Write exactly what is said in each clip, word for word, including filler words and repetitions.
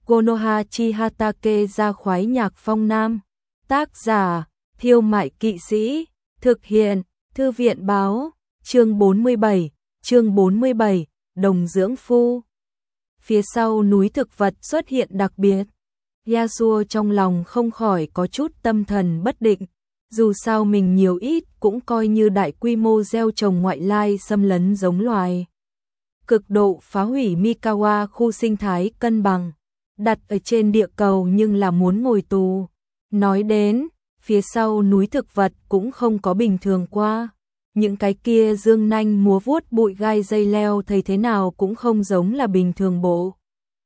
Konoha Chihatake ra khoái nhạc phong nam. Tác giả, Thiêu Mại Kỵ Sĩ. Thực hiện, Thư viện báo. Chương bốn mươi bảy, chương bốn mươi bảy, Đồng Dưỡng Phu. Phía sau núi thực vật xuất hiện đặc biệt. Yasuo trong lòng không khỏi có chút tâm thần bất định. Dù sao mình nhiều ít cũng coi như đại quy mô gieo trồng ngoại lai xâm lấn giống loài. Cực độ phá hủy Mikawa khu sinh thái cân bằng. Đặt ở trên địa cầu nhưng là muốn ngồi tù. Nói đến, phía sau núi thực vật cũng không có bình thường qua. Những cái kia dương nanh múa vuốt bụi gai dây leo thấy thế nào cũng không giống là bình thường bộ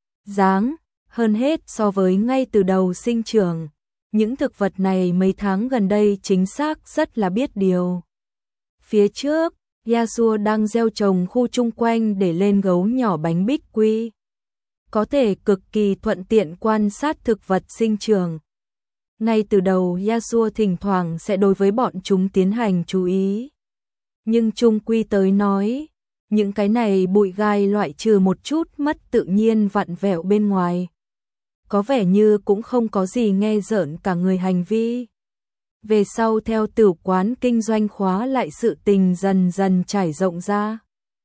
dáng, hơn hết so với ngay từ đầu sinh trưởng. Những thực vật này mấy tháng gần đây chính xác rất là biết điều. Phía trước, Yasuo đang gieo trồng khu chung quanh để lên gấu nhỏ bánh bích quy. Có thể cực kỳ thuận tiện quan sát thực vật sinh trưởng. Ngay từ đầu Yasuo thỉnh thoảng sẽ đối với bọn chúng tiến hành chú ý. Nhưng chung quy tới nói, những cái này bụi gai loại trừ một chút mất tự nhiên vặn vẹo bên ngoài. Có vẻ như cũng không có gì nghe rợn cả người hành vi. Về sau theo tử quán kinh doanh khóa lại sự tình dần dần trải rộng ra.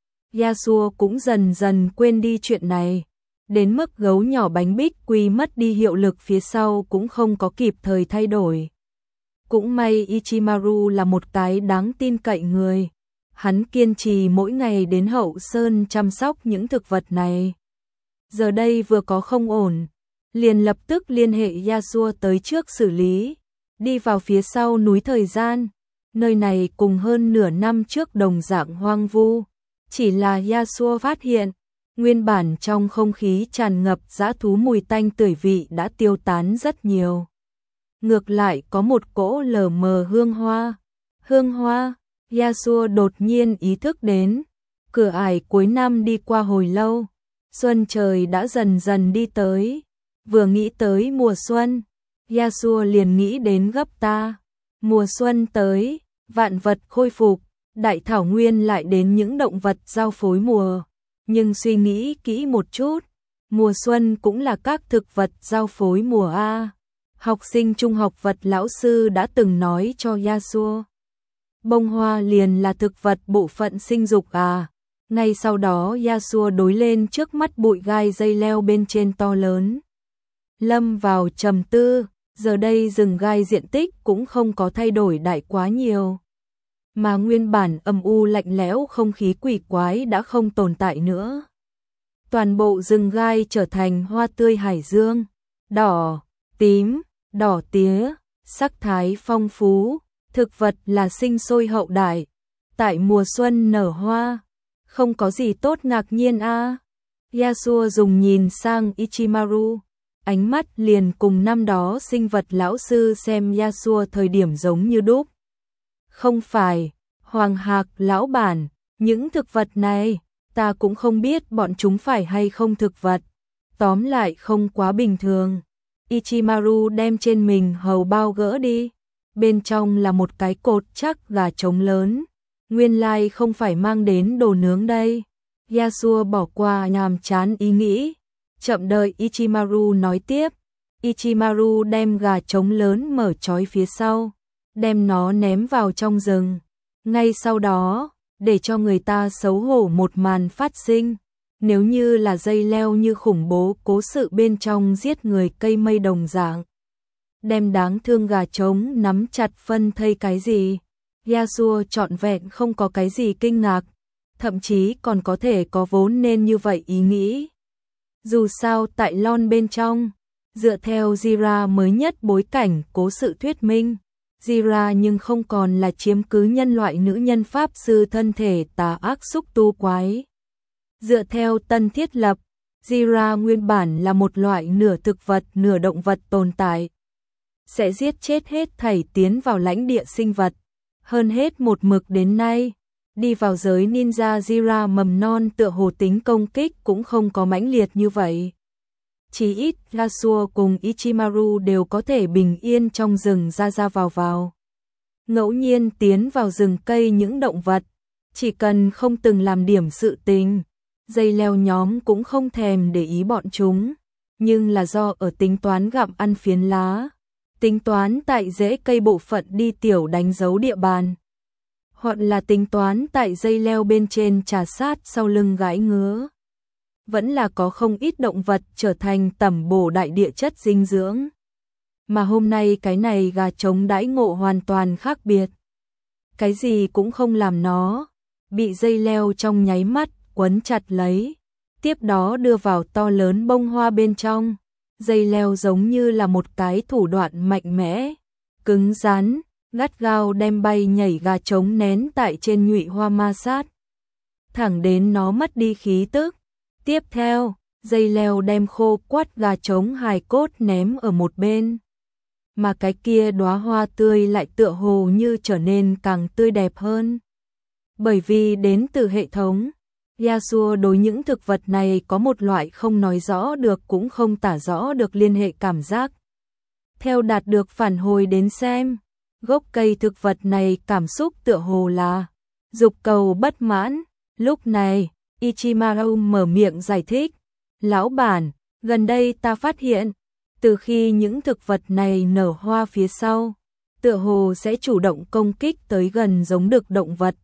Yasuo cũng dần dần quên đi chuyện này. Đến mức gấu nhỏ bánh bích quy mất đi hiệu lực phía sau cũng không có kịp thời thay đổi. Cũng may Ichimaru là một cái đáng tin cậy người. Hắn kiên trì mỗi ngày đến hậu sơn chăm sóc những thực vật này. Giờ đây vừa có không ổn, liền lập tức liên hệ Yasuo tới trước xử lý. Đi vào phía sau núi thời gian, nơi này cùng hơn nửa năm trước đồng dạng hoang vu. Chỉ là Yasuo phát hiện, nguyên bản trong không khí tràn ngập dã thú mùi tanh tưởi vị đã tiêu tán rất nhiều. Ngược lại có một cỗ lờ mờ hương hoa. Hương hoa, Yasuo đột nhiên ý thức đến. Cửa ải cuối năm đi qua hồi lâu, xuân trời đã dần dần đi tới. Vừa nghĩ tới mùa xuân, Yasuo liền nghĩ đến gấp ta. Mùa xuân tới, vạn vật khôi phục, đại thảo nguyên lại đến những động vật giao phối mùa. Nhưng suy nghĩ kỹ một chút, mùa xuân cũng là các thực vật giao phối mùa A. Học sinh trung học vật lão sư đã từng nói cho Yasuo. Bông hoa liền là thực vật bộ phận sinh dục à. Ngay sau đó Yasuo đối lên trước mắt bụi gai dây leo bên trên to lớn. Lâm vào trầm tư, giờ đây rừng gai diện tích cũng không có thay đổi đại quá nhiều. Mà nguyên bản âm u lạnh lẽo không khí quỷ quái đã không tồn tại nữa. Toàn bộ rừng gai trở thành hoa tươi hải dương, đỏ, tím, đỏ tía, sắc thái phong phú, thực vật là sinh sôi hậu đại. Tại mùa xuân nở hoa, không có gì tốt ngạc nhiên a. À. Yasuo dùng nhìn sang Ichimaru, ánh mắt liền cùng năm đó sinh vật lão sư xem Yasuo thời điểm giống như đúc. Không phải, Hoàng Hạc lão bản, những thực vật này, ta cũng không biết bọn chúng phải hay không thực vật. Tóm lại không quá bình thường. Ichimaru đem trên mình hầu bao gỡ đi. Bên trong là một cái cột chắc gà trống lớn. Nguyên lai không phải mang đến đồ nướng đây. Yasuo bỏ qua nhàm chán ý nghĩ. Chậm đợi Ichimaru nói tiếp. Ichimaru đem gà trống lớn mở trói phía sau. Đem nó ném vào trong rừng. Ngay sau đó, để cho người ta xấu hổ một màn phát sinh. Nếu như là dây leo như khủng bố cố sự bên trong giết người cây mây đồng dạng. Đem đáng thương gà trống nắm chặt phân thây cái gì. Yasuo trọn vẹn không có cái gì kinh ngạc. Thậm chí còn có thể có vốn nên như vậy ý nghĩ. Dù sao tại lon bên trong, dựa theo Jira mới nhất bối cảnh cố sự thuyết minh. Jira nhưng không còn là chiếm cứ nhân loại nữ nhân pháp sư thân thể tà ác xúc tu quái. Dựa theo tân thiết lập, Jira nguyên bản là một loại nửa thực vật nửa động vật tồn tại. Sẽ giết chết hết thảy tiến vào lãnh địa sinh vật. Hơn hết một mực đến nay, đi vào giới ninja Jira mầm non tựa hồ tính công kích cũng không có mãnh liệt như vậy. Chỉ ít Yasuo cùng Ichimaru đều có thể bình yên trong rừng ra ra vào vào. Ngẫu nhiên tiến vào rừng cây những động vật, chỉ cần không từng làm điểm sự tình, dây leo nhóm cũng không thèm để ý bọn chúng. nhưng là do ở tính toán gặm ăn phiến lá, tính toán tại rễ cây bộ phận đi tiểu đánh dấu địa bàn, hoặc là tính toán tại dây leo bên trên trà sát sau lưng gãi ngứa. Vẫn là có không ít động vật trở thành tẩm bổ đại địa chất dinh dưỡng. Mà hôm nay cái này gà trống đãi ngộ hoàn toàn khác biệt. Cái gì cũng không làm nó, bị dây leo trong nháy mắt quấn chặt lấy, tiếp đó đưa vào to lớn bông hoa bên trong. Dây leo giống như là một cái thủ đoạn mạnh mẽ, cứng rắn, gắt gao đem bay nhảy gà trống nén tại trên nhụy hoa ma sát, thẳng đến nó mất đi khí tức. Tiếp theo, dây leo đem khô quắt gà trống hài cốt ném ở một bên. Mà cái kia đóa hoa tươi lại tựa hồ như trở nên càng tươi đẹp hơn. Bởi vì đến từ hệ thống, Yasuo đối những thực vật này có một loại không nói rõ được cũng không tả rõ được liên hệ cảm giác. Theo đạt được phản hồi đến xem, gốc cây thực vật này cảm xúc tựa hồ là dục cầu bất mãn. Lúc này, Ichimaru mở miệng giải thích, lão bản, gần đây ta phát hiện, từ khi những thực vật này nở hoa phía sau, tựa hồ sẽ chủ động công kích tới gần giống đực động vật.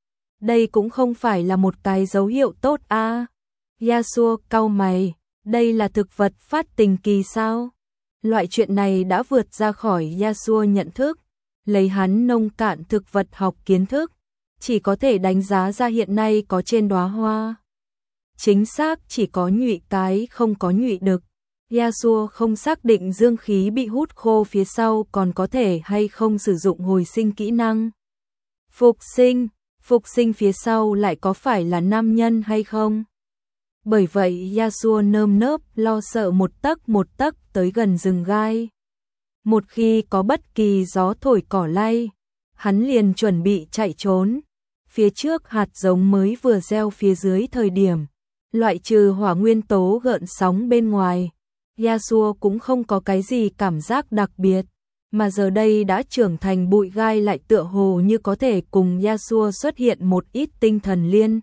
Đây cũng không phải là một cái dấu hiệu tốt a. À. Yasuo cau mày, đây là thực vật phát tình kỳ sao? Loại chuyện này đã vượt ra khỏi Yasuo nhận thức, lấy hắn nông cạn thực vật học kiến thức, chỉ có thể đánh giá ra hiện nay có trên đóa hoa. Chính xác chỉ có nhụy cái không có nhụy đực. Yasuo không xác định dương khí bị hút khô phía sau còn có thể hay không sử dụng hồi sinh kỹ năng. Phục sinh, phục sinh phía sau lại có phải là nam nhân hay không? Bởi vậy Yasuo nơm nớp lo sợ một tấc một tấc tới gần rừng gai. Một khi có bất kỳ gió thổi cỏ lay, hắn liền chuẩn bị chạy trốn. Phía trước hạt giống mới vừa gieo phía dưới thời điểm, loại trừ hỏa nguyên tố gợn sóng bên ngoài, Yasuo cũng không có cái gì cảm giác đặc biệt, mà giờ đây đã trưởng thành bụi gai lại tựa hồ như có thể cùng Yasuo xuất hiện một ít tinh thần liên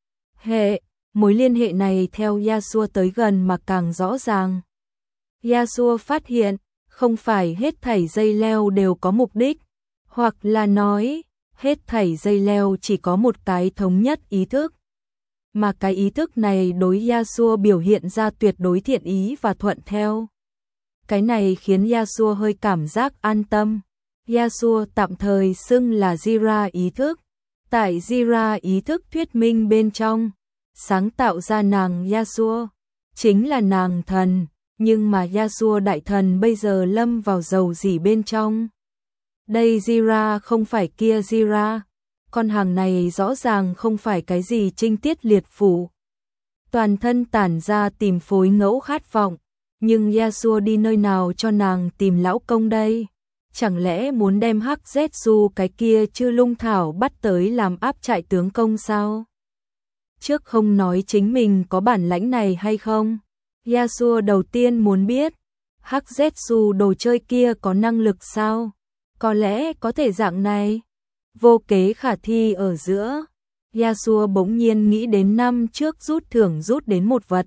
hệ. Mối liên hệ này theo Yasuo tới gần mà càng rõ ràng. Yasuo phát hiện, không phải hết thảy dây leo đều có mục đích, hoặc là nói, hết thảy dây leo chỉ có một cái thống nhất ý thức. Mà cái ý thức này đối Yasuo biểu hiện ra tuyệt đối thiện ý và thuận theo. Cái này khiến Yasuo hơi cảm giác an tâm. Yasuo tạm thời xưng là Jira ý thức. Tại Jira ý thức thuyết minh bên trong, sáng tạo ra nàng Yasuo, chính là nàng thần, nhưng mà Yasuo đại thần bây giờ lâm vào dầu dỉ bên trong. Đây Jira không phải kia Jira, con hàng này rõ ràng không phải cái gì trinh tiết liệt phủ. Toàn thân tản ra tìm phối ngẫu khát vọng, nhưng Yasuo đi nơi nào cho nàng tìm lão công đây? Chẳng lẽ muốn đem hắc Zetsu cái kia chư lung thảo bắt tới làm áp trại tướng công sao? Trước không nói chính mình có bản lãnh này hay không, Yasuo đầu tiên muốn biết, hắc Zetsu đồ chơi kia có năng lực sao? Có lẽ có thể dạng này. Vô kế khả thi ở giữa, Yasuo bỗng nhiên nghĩ đến năm trước rút thưởng rút đến một vật.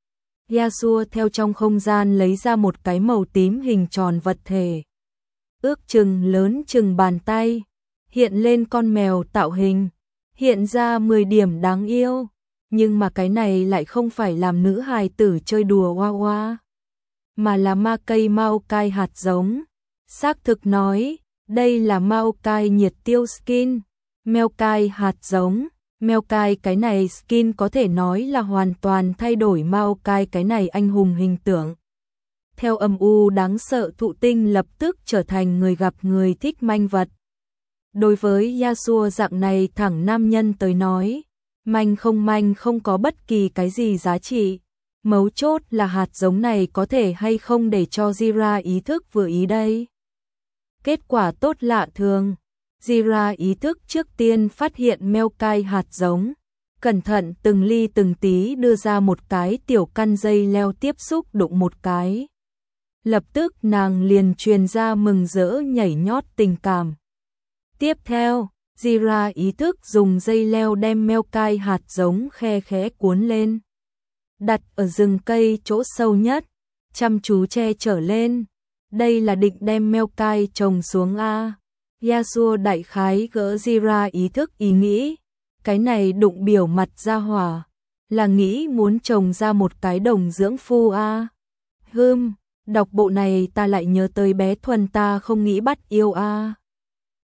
Yasuo theo trong không gian lấy ra một cái màu tím hình tròn vật thể. Ước chừng lớn chừng bàn tay, hiện lên con mèo tạo hình, hiện ra mười điểm đáng yêu, nhưng mà cái này lại không phải làm nữ hài tử chơi đùa hoa hoa, mà là ma cây Maokai hạt giống. Xác thực nói, đây là Maokai nhiệt tiêu skin, Maokai hạt giống. Maokai cái này skin có thể nói là hoàn toàn thay đổi Maokai cái này anh hùng hình tượng. Theo âm u đáng sợ thụ tinh lập tức trở thành người gặp người thích manh vật. Đối với Yasuo dạng này thẳng nam nhân tới nói, manh không manh không có bất kỳ cái gì giá trị. Mấu chốt là hạt giống này có thể hay không để cho Jira ý thức vừa ý đây. Kết quả tốt lạ thường. Jira ý thức trước tiên phát hiện Maokai hạt giống, cẩn thận từng ly từng tí đưa ra một cái tiểu căn dây leo tiếp xúc đụng một cái. Lập tức nàng liền truyền ra mừng rỡ nhảy nhót tình cảm. Tiếp theo, Jira ý thức dùng dây leo đem Maokai hạt giống khe khẽ cuốn lên, đặt ở rừng cây chỗ sâu nhất, chăm chú che trở lên. Đây là định đem Maokai trồng xuống a. Yasuo đại khái gỡ Jira ý thức ý nghĩ. Cái này đụng biểu mặt ra hỏa. Là nghĩ muốn trồng ra một cái đồng dưỡng phu a. Hưm, đọc bộ này ta lại nhớ tới bé Thuần ta không nghĩ bắt yêu a.